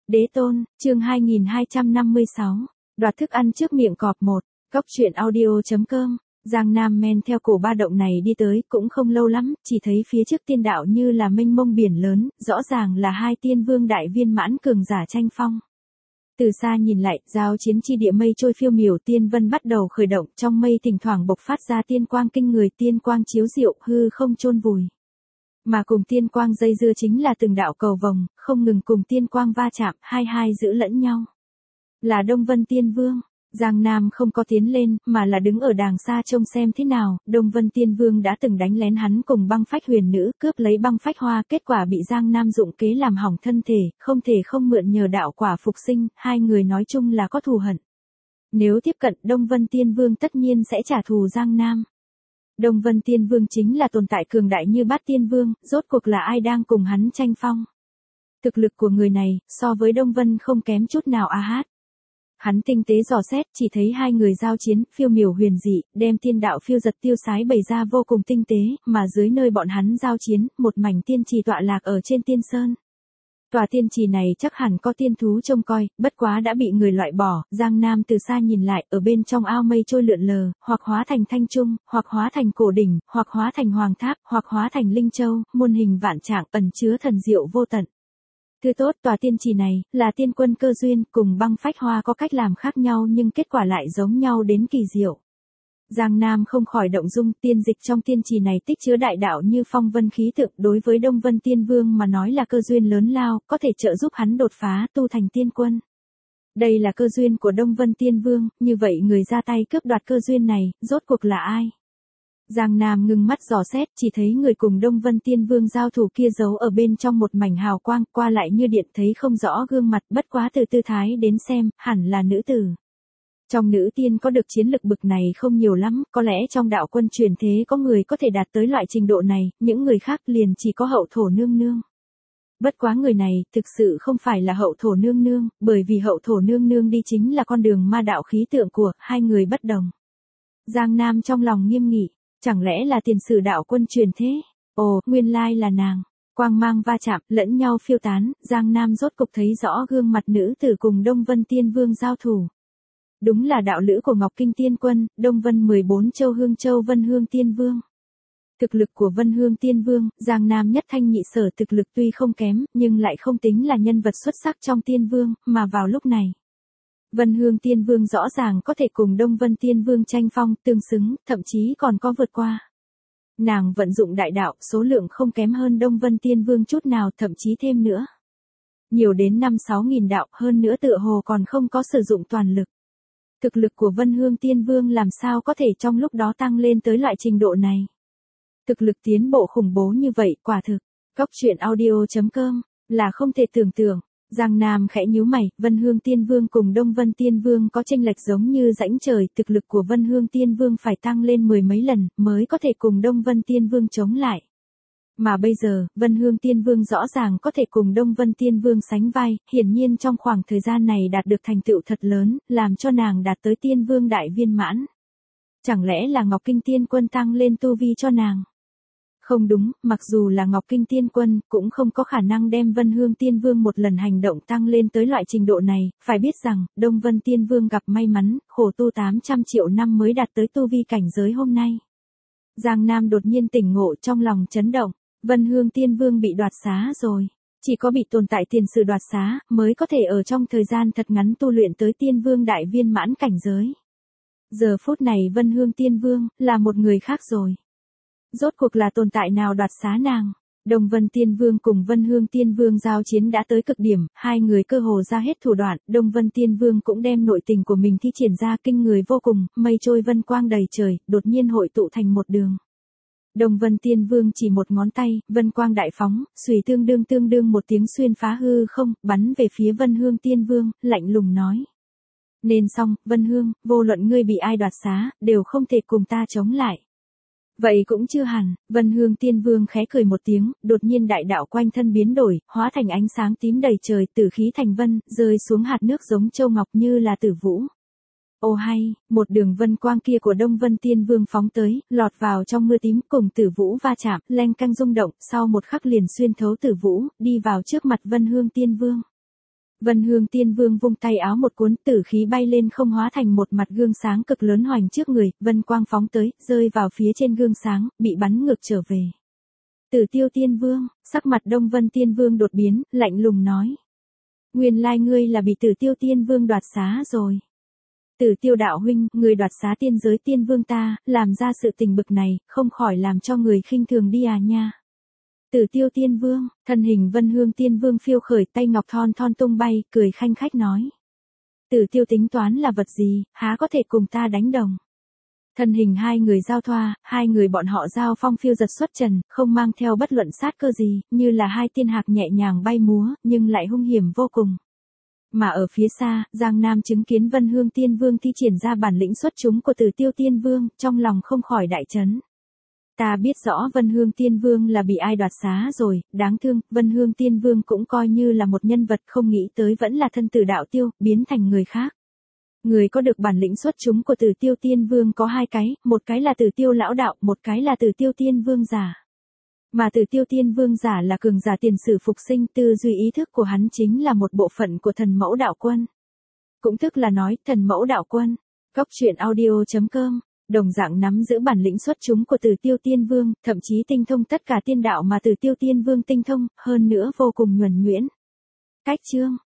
Đế tôn, chương 2256, đoạt thức ăn trước miệng cọp 1, Cóc truyện audio.com, Giang Nam men theo cổ ba động này đi tới cũng không lâu lắm, chỉ thấy phía trước tiên đạo như là mênh mông biển lớn, rõ ràng là hai tiên vương đại viên mãn cường giả tranh phong. Từ xa nhìn lại, giao chiến chi địa mây trôi phiêu miểu tiên vân bắt đầu khởi động, trong mây thỉnh thoảng bộc phát ra tiên quang kinh người, tiên quang chiếu diệu, hư không chôn vùi. Mà cùng tiên quang dây dưa chính là từng đạo cầu vồng, không ngừng cùng tiên quang va chạm, hai giữ lẫn nhau. Là Đông Vân Tiên Vương, Giang Nam không có tiến lên, mà là đứng ở đàng xa trông xem thế nào. Đông Vân Tiên Vương đã từng đánh lén hắn cùng Băng Phách Huyền Nữ, cướp lấy Băng Phách Hoa, kết quả bị Giang Nam dụng kế làm hỏng thân thể, không thể không mượn nhờ đạo quả phục sinh, hai người nói chung là có thù hận. Nếu tiếp cận Đông Vân Tiên Vương tất nhiên sẽ trả thù Giang Nam. Đông Vân Tiên Vương chính là tồn tại cường đại như Bát Tiên Vương, rốt cuộc là ai đang cùng hắn tranh phong. Thực lực của người này, so với Đông Vân không kém chút nào a hát. Hắn tinh tế dò xét, chỉ thấy hai người giao chiến, phiêu miểu huyền dị, đem tiên đạo phiêu giật tiêu sái bày ra vô cùng tinh tế, mà dưới nơi bọn hắn giao chiến, một mảnh tiên trì tọa lạc ở trên tiên sơn. Tòa tiên trì này chắc hẳn có tiên thú trông coi, bất quá đã bị người loại bỏ. Giang Nam từ xa nhìn lại, ở bên trong ao mây trôi lượn lờ, hoặc hóa thành thanh trung, hoặc hóa thành cổ đỉnh, hoặc hóa thành hoàng tháp, hoặc hóa thành linh châu, muôn hình vạn trạng, ẩn chứa thần diệu vô tận. Thứ tốt, tòa tiên trì này là tiên quân cơ duyên, cùng Băng Phách Hoa có cách làm khác nhau nhưng kết quả lại giống nhau đến kỳ diệu. Giang Nam không khỏi động dung, tiên dịch trong tiên trì này tích chứa đại đạo như phong vân khí tượng, đối với Đông Vân Tiên Vương mà nói là cơ duyên lớn lao, có thể trợ giúp hắn đột phá tu thành tiên quân. Đây là cơ duyên của Đông Vân Tiên Vương, như vậy người ra tay cướp đoạt cơ duyên này, rốt cuộc là ai? Giang Nam ngưng mắt dò xét, chỉ thấy người cùng Đông Vân Tiên Vương giao thủ kia giấu ở bên trong một mảnh hào quang, qua lại như điện, thấy không rõ gương mặt, bất quá từ tư thái đến xem, hẳn là nữ tử. Trong nữ tiên có được chiến lực bực này không nhiều lắm, có lẽ trong đạo quân truyền thế có người có thể đạt tới loại trình độ này, những người khác liền chỉ có Hậu Thổ Nương Nương. Bất quá người này, thực sự không phải là Hậu Thổ Nương Nương, bởi vì Hậu Thổ Nương Nương đi chính là con đường ma đạo khí tượng của hai người bất đồng. Giang Nam trong lòng nghiêm nghị, chẳng lẽ là tiền sử đạo quân truyền thế? Ồ, nguyên lai là nàng. Quang mang va chạm, lẫn nhau phiêu tán, Giang Nam rốt cục thấy rõ gương mặt nữ tử cùng Đông Vân Tiên Vương giao thủ. Đúng là đạo lữ của Ngọc Kinh Tiên Quân, Đông Vân 14 châu Hương Châu Vân Hương Tiên Vương. Thực lực của Vân Hương Tiên Vương, Giang Nam nhất thanh nhị sở thực lực tuy không kém, nhưng lại không tính là nhân vật xuất sắc trong Tiên Vương, mà vào lúc này. Vân Hương Tiên Vương rõ ràng có thể cùng Đông Vân Tiên Vương tranh phong, tương xứng, thậm chí còn có vượt qua. Nàng vận dụng đại đạo, số lượng không kém hơn Đông Vân Tiên Vương chút nào, thậm chí thêm nữa. Nhiều đến 5-6 nghìn đạo, hơn nữa tựa hồ còn không có sử dụng toàn lực. Thực lực của Vân Hương Tiên Vương làm sao có thể trong lúc đó tăng lên tới loại trình độ này. Thực lực tiến bộ khủng bố như vậy, quả thực, Cóc truyện audio.com, là không thể tưởng tượng. Giang Nam khẽ nhíu mày, Vân Hương Tiên Vương cùng Đông Vân Tiên Vương có chênh lệch giống như rãnh trời, thực lực của Vân Hương Tiên Vương phải tăng lên mười mấy lần, mới có thể cùng Đông Vân Tiên Vương chống lại. Mà bây giờ, Vân Hương Tiên Vương rõ ràng có thể cùng Đông Vân Tiên Vương sánh vai, hiển nhiên trong khoảng thời gian này đạt được thành tựu thật lớn, làm cho nàng đạt tới Tiên Vương đại viên mãn. Chẳng lẽ là Ngọc Kinh Tiên Quân tăng lên tu vi cho nàng? Không đúng, mặc dù là Ngọc Kinh Tiên Quân, cũng không có khả năng đem Vân Hương Tiên Vương một lần hành động tăng lên tới loại trình độ này, phải biết rằng, Đông Vân Tiên Vương gặp may mắn, khổ tu 800 triệu năm mới đạt tới tu vi cảnh giới hôm nay. Giang Nam đột nhiên tỉnh ngộ, trong lòng chấn động, Vân Hương Tiên Vương bị đoạt xá rồi. Chỉ có bị tồn tại tiền sử đoạt xá, mới có thể ở trong thời gian thật ngắn tu luyện tới Tiên Vương đại viên mãn cảnh giới. Giờ phút này Vân Hương Tiên Vương, là một người khác rồi. Rốt cuộc là tồn tại nào đoạt xá nàng? Đông Vân Tiên Vương cùng Vân Hương Tiên Vương giao chiến đã tới cực điểm, hai người cơ hồ ra hết thủ đoạn, Đông Vân Tiên Vương cũng đem nội tình của mình thi triển ra kinh người vô cùng, mây trôi vân quang đầy trời, đột nhiên hội tụ thành một đường. Đông Vân Tiên Vương chỉ một ngón tay, vân quang đại phóng, xùy tương đương một tiếng xuyên phá hư không, bắn về phía Vân Hương Tiên Vương, lạnh lùng nói. Nên xong, Vân Hương, vô luận ngươi bị ai đoạt xá, đều không thể cùng ta chống lại. Vậy cũng chưa hẳn, Vân Hương Tiên Vương khẽ cười một tiếng, đột nhiên đại đạo quanh thân biến đổi, hóa thành ánh sáng tím đầy trời, tử khí thành vân, rơi xuống hạt nước giống châu ngọc như là tử vũ. Ô hay, một đường vân quang kia của Đông Vân Tiên Vương phóng tới, lọt vào trong mưa tím cùng tử vũ va chạm, leng canh rung động, sau một khắc liền xuyên thấu tử vũ, đi vào trước mặt Vân Hương Tiên Vương. Vân Hương Tiên Vương vung tay áo một cuốn tử khí bay lên không hóa thành một mặt gương sáng cực lớn hoành trước người, vân quang phóng tới, rơi vào phía trên gương sáng, bị bắn ngược trở về. Tử Tiêu Tiên Vương, sắc mặt Đông Vân Tiên Vương đột biến, lạnh lùng nói. Nguyên lai ngươi là bị Tử Tiêu Tiên Vương đoạt xá rồi. Tử Tiêu đạo huynh, người đoạt xá tiên giới tiên vương ta, làm ra sự tình bực này, không khỏi làm cho người khinh thường đi à nha. Tử Tiêu Tiên Vương, thân hình Vân Hương Tiên Vương phiêu khởi, tay ngọc thon thon tung bay, cười khanh khách nói. Tử Tiêu tính toán là vật gì, há có thể cùng ta đánh đồng. Thân hình hai người giao thoa, hai người bọn họ giao phong phiêu giật xuất trần, không mang theo bất luận sát cơ gì, như là hai tiên hạc nhẹ nhàng bay múa, nhưng lại hung hiểm vô cùng. Mà ở phía xa, Giang Nam chứng kiến Vân Hương Tiên Vương thi triển ra bản lĩnh xuất chúng của Tử Tiêu Tiên Vương, trong lòng không khỏi đại chấn. Ta biết rõ Vân Hương Tiên Vương là bị ai đoạt xá rồi, đáng thương, Vân Hương Tiên Vương cũng coi như là một nhân vật, không nghĩ tới vẫn là thân tử đạo tiêu, biến thành người khác. Người có được bản lĩnh xuất chúng của Tử Tiêu Tiên Vương có hai cái, một cái là Tử Tiêu lão đạo, một cái là Tử Tiêu Tiên Vương giả. Mà Tử Tiêu Tiên Vương giả là cường giả tiền sử phục sinh, tư duy ý thức của hắn chính là một bộ phận của thần mẫu đạo quân. Cũng tức là nói, thần mẫu đạo quân. Góc truyện audio.com, đồng dạng nắm giữ bản lĩnh xuất chúng của Tử Tiêu Tiên Vương, thậm chí tinh thông tất cả tiên đạo mà Tử Tiêu Tiên Vương tinh thông, hơn nữa vô cùng nhuần nhuyễn. Cách chương